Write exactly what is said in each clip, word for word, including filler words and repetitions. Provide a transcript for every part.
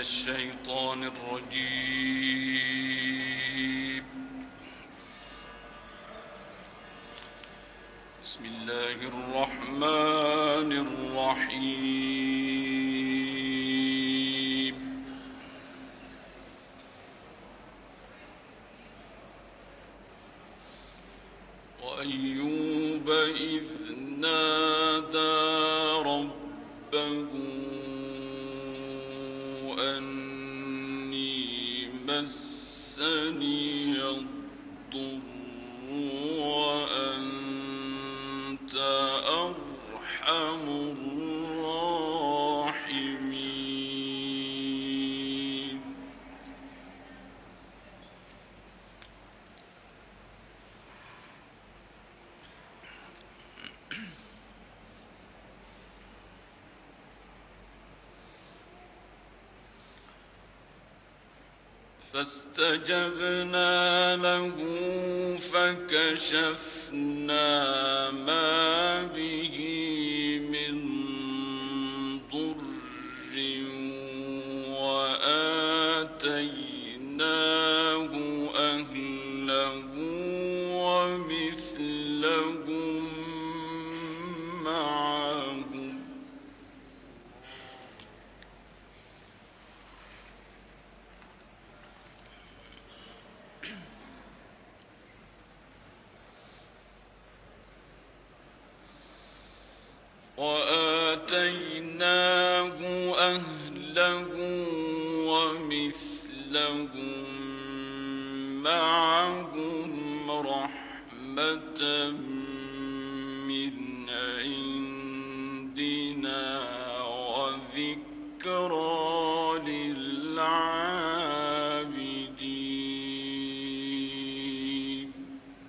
الشيطان الرجيم. بسم الله الرحمن الرحيم. وأيوب إذ نادى ربه أني مسني الضر وأنت أرحم الراحمين. فاستجبنا له فكشفنا ما به من ضر وآتيناه أهله ومثلهم معهم وآتيناه أهله ومثلهم معهم رحمة من عندنا وذكرى للعابدين.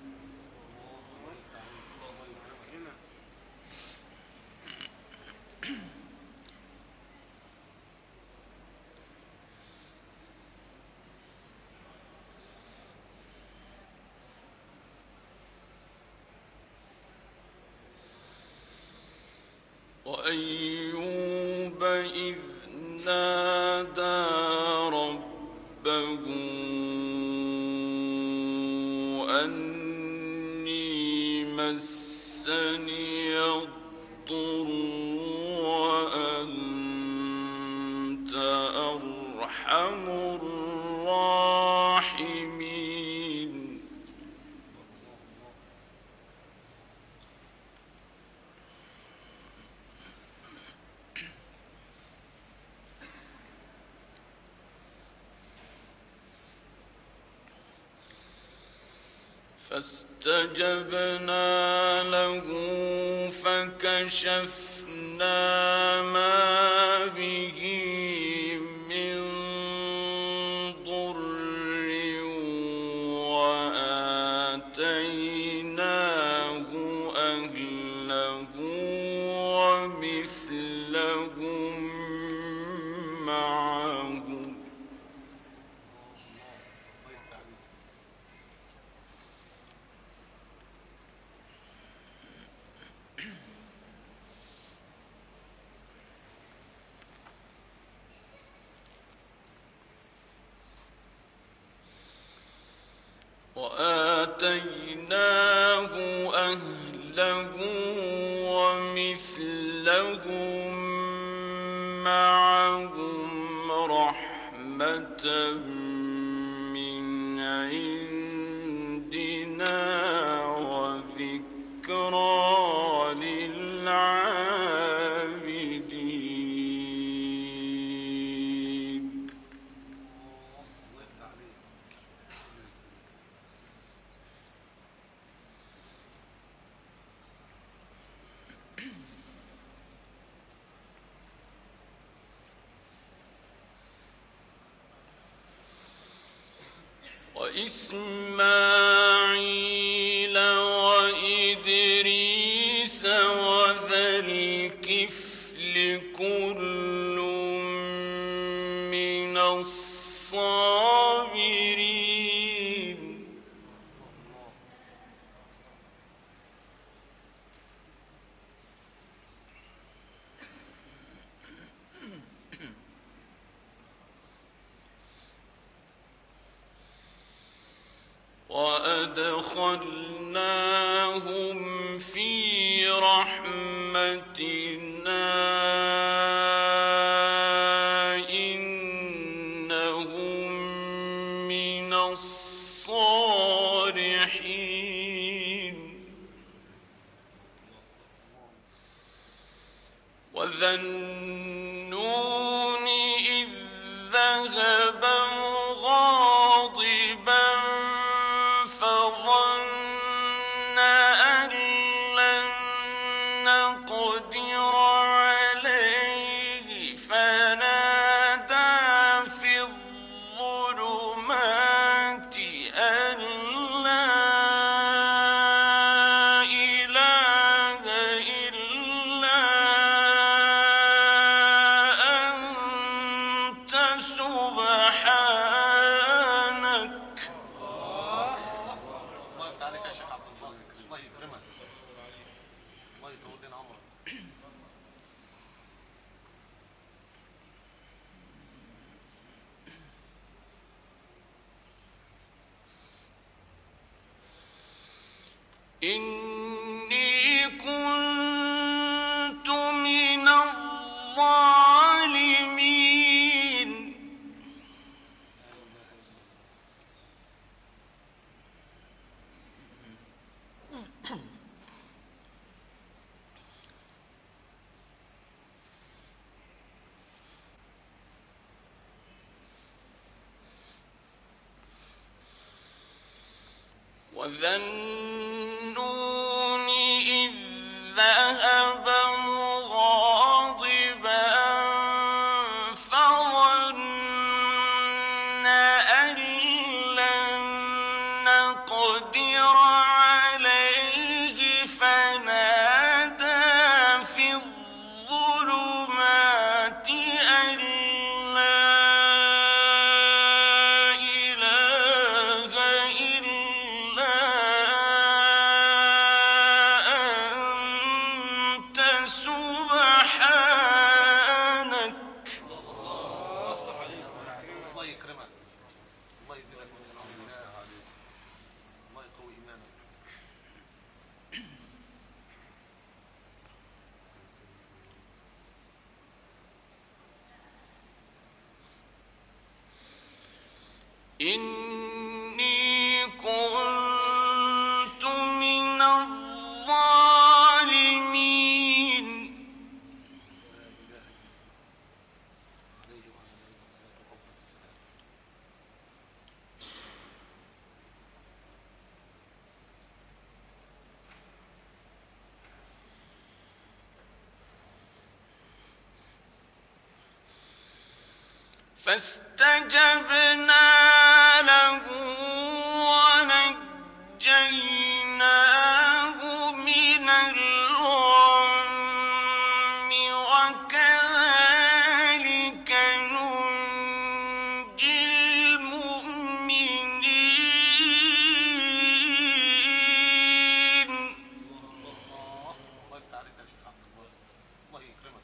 وأيوب إذ نادى ربه أني مسني الضر وأنت أرحم الراحمين. فاستجبنا له فكشفنا ما به من ضر وآتيناه أهله ومثلهم معهم وآتيناه أهله ومثلهم معهم رحمة من عندنا وذكرى للعابدين. وإسماعيل وإدريس وذا الكفل كل من الصابرين. وأدخلناهم في رحمتنا إنهم من الصالحين وذا النون إذ ذهب مغاضبا فظن أن لن نقدر عليه فنادى في الظلمات أن لا إله إلا أنت سبحانك. الله يفتح عليك يا شيخ عبد الناصر، الله يكرمك، الله يطول لنا عمرك. إني كنت من الظالمين وذا النون إذ ذهب مغاضبا فظن أن لن نقدر عليه فنادى في الظلمات أن لا إله إلا أنت سبحانك. الله يفتح عليك، الله يكرمك، الله يزيدك من العمر، الله يقوي إيمانك. إني كنت من الظالمين عليه وعلى آله الصلاة والسلام. فاستجبنا له ونجيناه من الغم وكذلك ننجي المؤمنين. الله يفتح عليك يا شيخ عبد الناصر، الله يكرمك.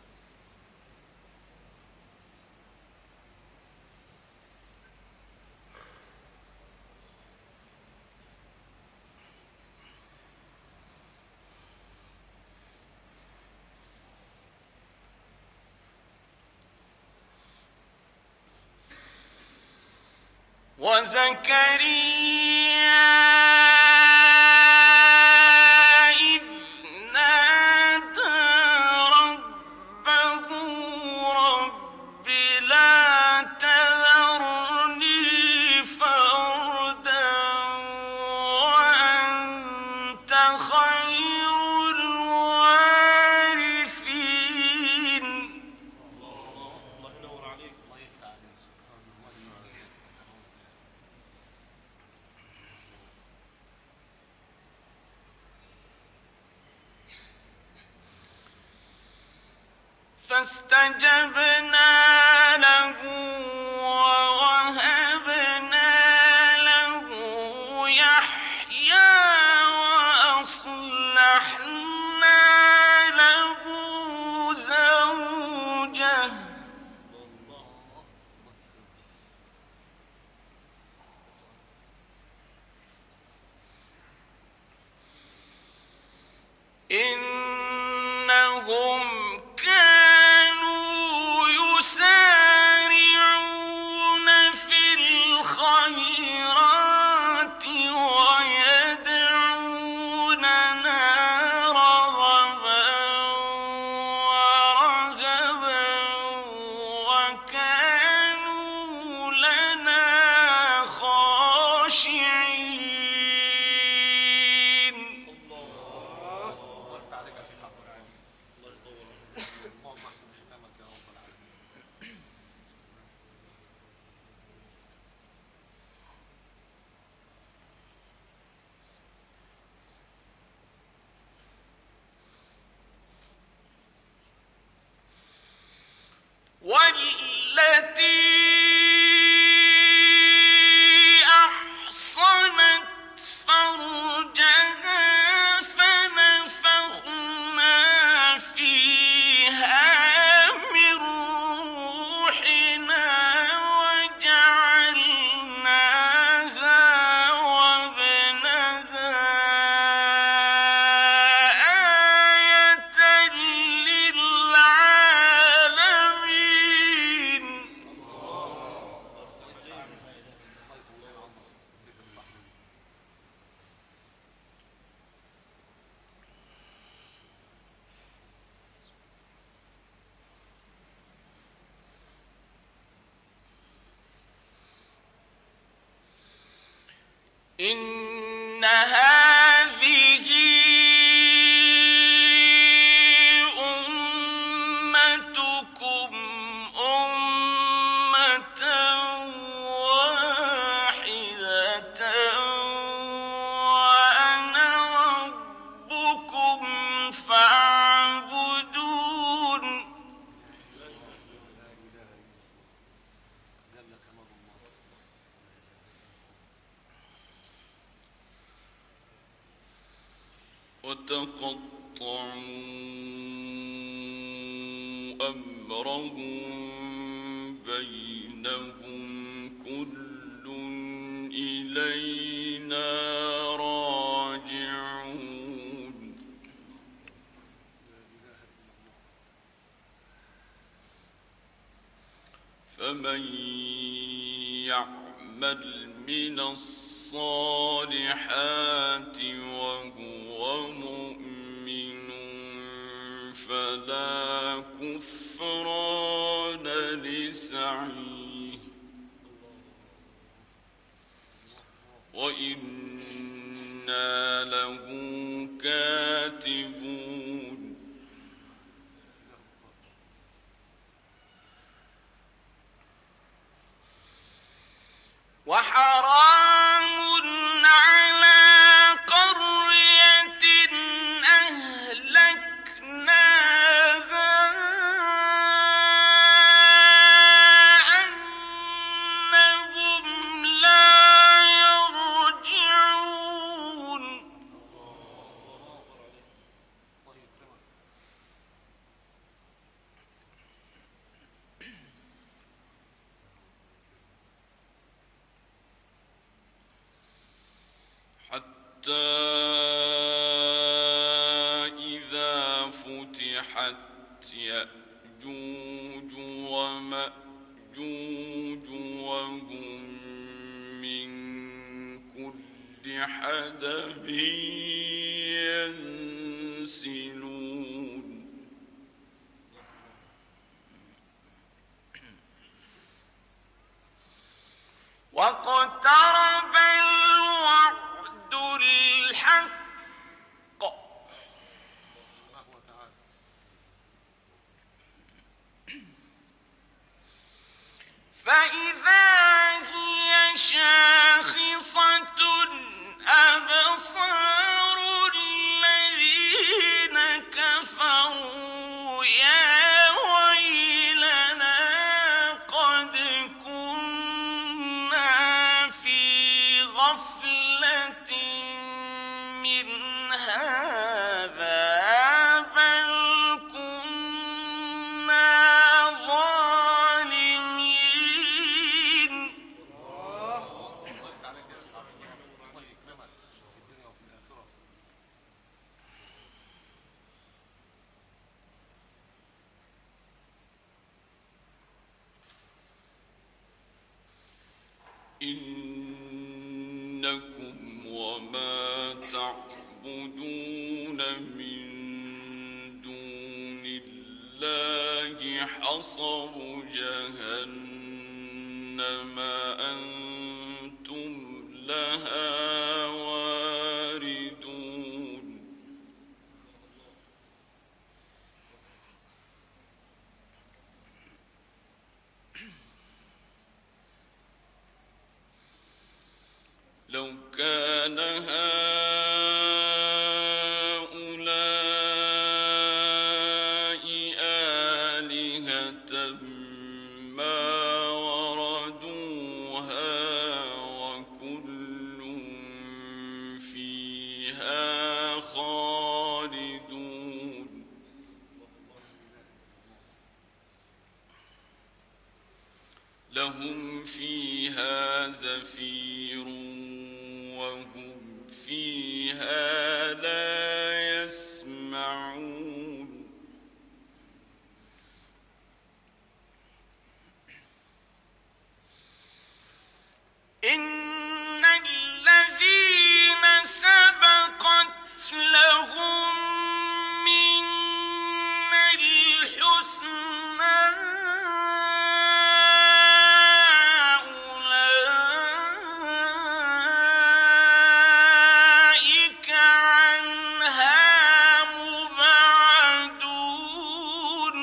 وزكريا إذ نادى ربه رب لا تذرني فردا وأنت خير الوارثين. الله ينور عليك، الله يفتح عليك، الله يجزيك. فاستجبنا له ووهبنا له يحيى وأصلحنا له زوجه إنهم كانوا يسارعون في الخيرات ويدعوننا رغبا ورهبا وكانوا لنا خاشعين. الله يفتح عليك يا شيخ عبد العزيز. اللهم احسن ختامك يا رب العالمين. والتي أحصنت فرجها فنفخنا فيها من روحنا وجعلناها وابنها آية للعالمين. إن هذه أمتكم أمة واحدة وأنا ربكم فاعبدون. جل كمال الله. وتقطعوا أمرهم بينهم كل إلينا راجعون. فمن يعمل من الصالحات وهو مؤمن فلا كفران لسعيه وإنا له كاتبون. وحرام على قرية أهلكناها أنهم لا يرجعون. الله يكرمك. حتى إذا فتحت يأجوج ومأجوج وهم من كل حدب ينسلون. واقترب الوعد الحق الله تعالى. فإذا هي شاخصة أبصار الذين كفروا يا ويلنا قد كنا في غفلة من هذا بل كنا ظالمين. إنكم وما تعبدون من دون الله حصب جهنم أنتم لها واردون لو كان هؤلاء آلهة ما وردوها وكل فيها خالدون لهم فيها زفير وهم فيها لا يسمعون إن الذين سبقت لهم منا الحسنى أولئك عنها مبعدون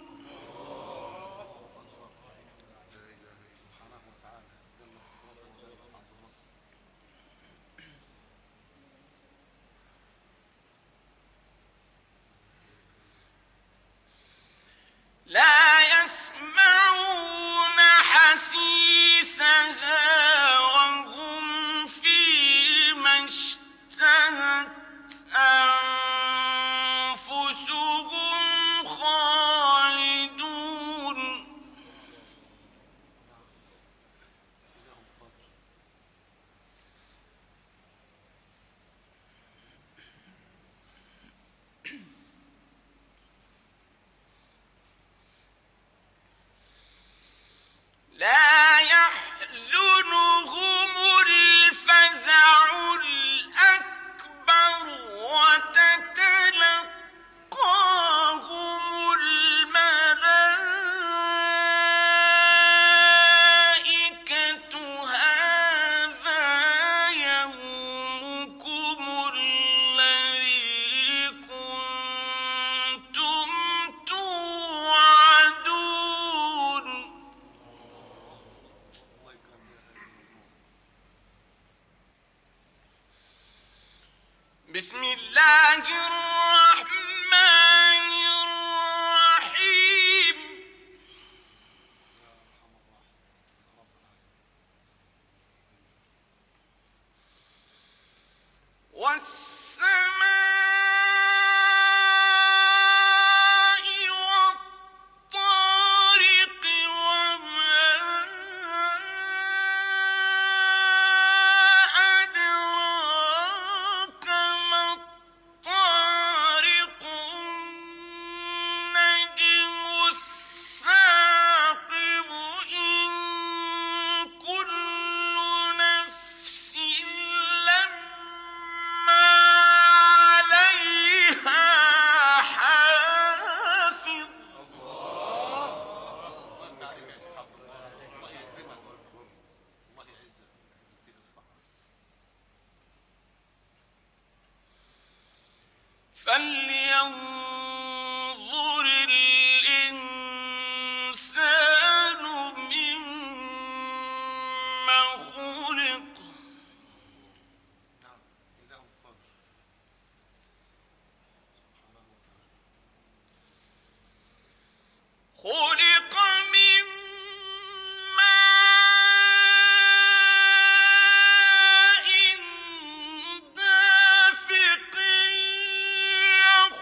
لا يسمعون حسيسها وهم فيما اشتهت أنفسهم خالدون لا يحزنهم الفزع الأكبر وتتلقاهم الملائكة هذا يومكم الذي كنتم توعدون بسم الله الرحمن الرحيم والسماء والطارق وما أدراك ما الطارق النجم الثاقب إن كل نفس لما عليها حافظ الله عليك يا شيخ عبد الله الله يكرمك الله يعزك يديك الصحة فلينظر الإنسان مما خلق نعم إله فضل سبحانه وتعالى خلق من ماء دافق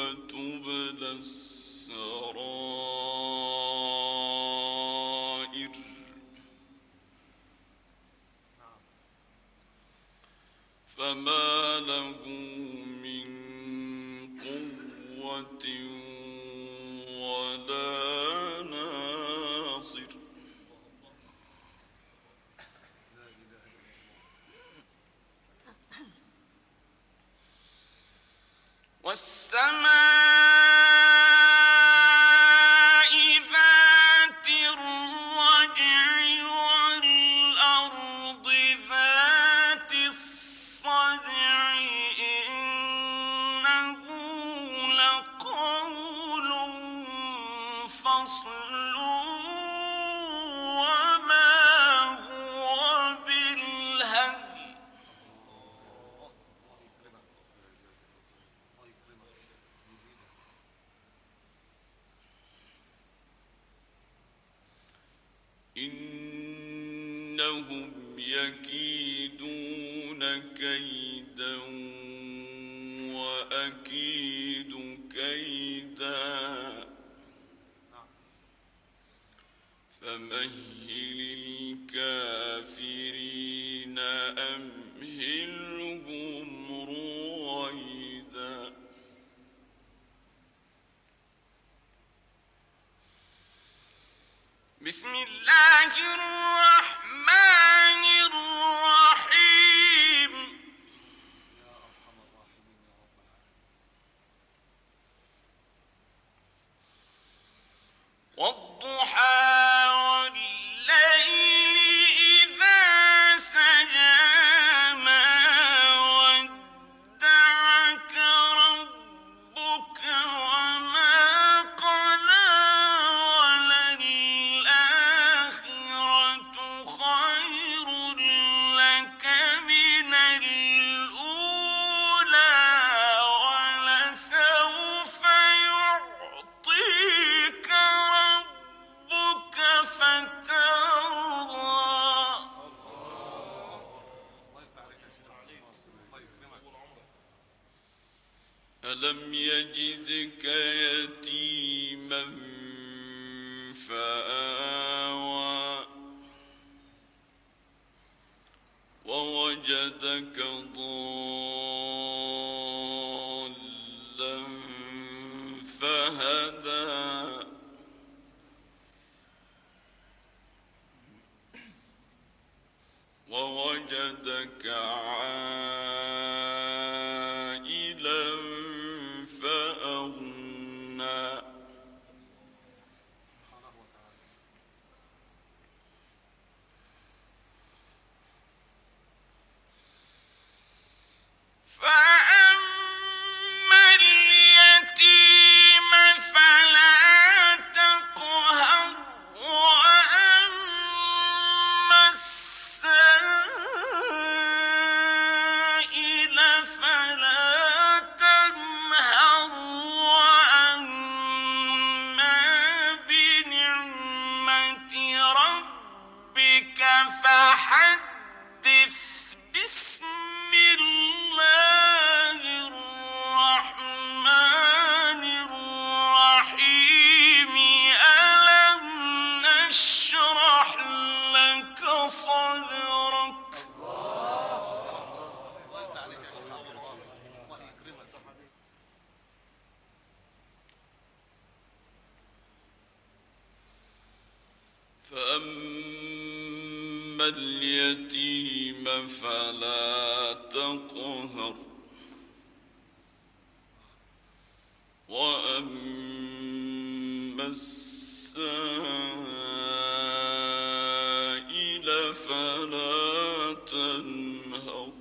تبلى السرائر فما له من قوة ولا ناصر والسماء ذات الرجع والأرض ذات الصدع إنه لقول فصل وما هو بالهزل إنهم يكيدون كيدا وأكيد كيدا فمهل الكافرين أمهلهم رويدا بسم الله الرحمن الرحيم والضحى والليل إذا سجى ما ودعك ربك وما قلى وللآخرة خير لك من الأولى ولسوف يعطيك ربك فترضى ألم يجدك يتيما فآوى ووجدك ضالا فهدى ووجدك عائلا فأغنى فأما اليتيم فلا تقهر وأما السائل فلا تنهر وأما بنعمة ربك فحدث بسم الله الرحمن الرحيم ألم نشرح لك صدرك الله يفتح عليك يا شيخ عبد الواصل الله يكرمك فأما اليتيم فلا تقهر وأما السائل فلا تنهر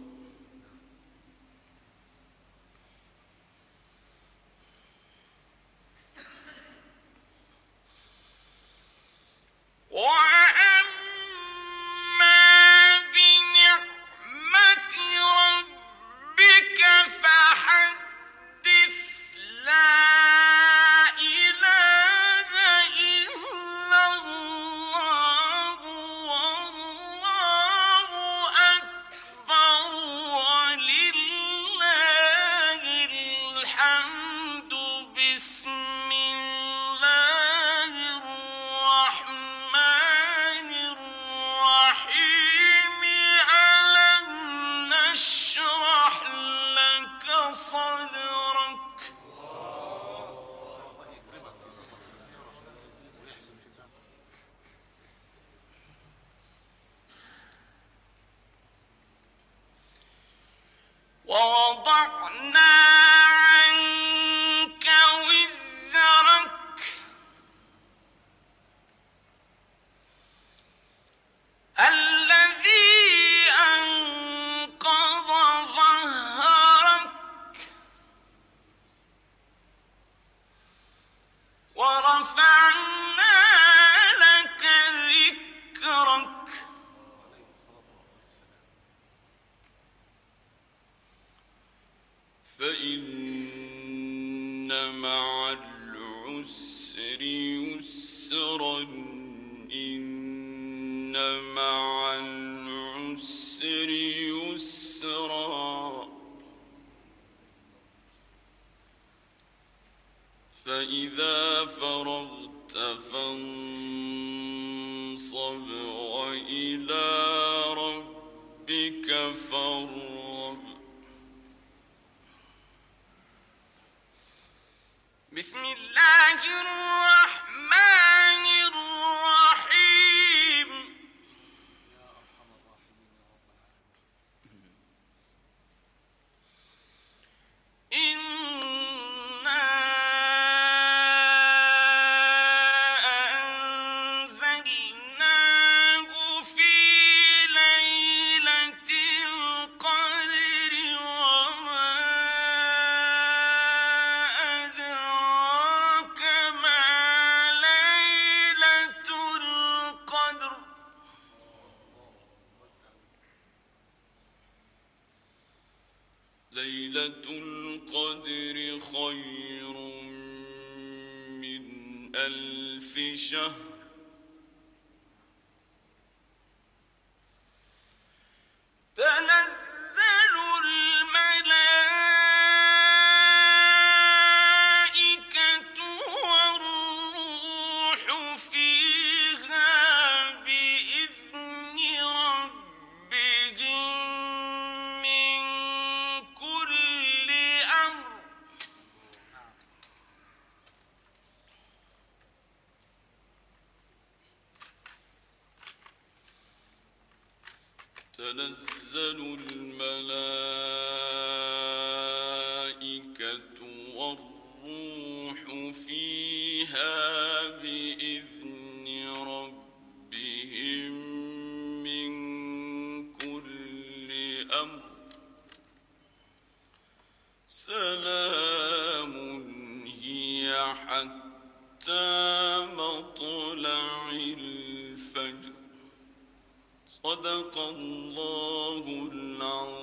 وأما بنعمة ربك فحدث لا إله إلا صدرك ووضعنا عنك وزرك الذي أنقض ظهرك ورفعنا لك ذكرك فإن مع العسر يسرا إن مع العسر يسرا فإذا فرغت فانصب وإلى ربك فارغب بسم الله الرحمن الرحيم إنا أنزلناه في ليلة القدر وما أدراك ما ليلة القدر ليلة القدر خير من ألف شهر تنزل الملائكة والروح فيها بإذن ربهم من كل أمر تنزل الملائكة والروح فيها بإذن ربهم من كل أمر سلام هي حتى مطلع الفجر صدق الله العظيم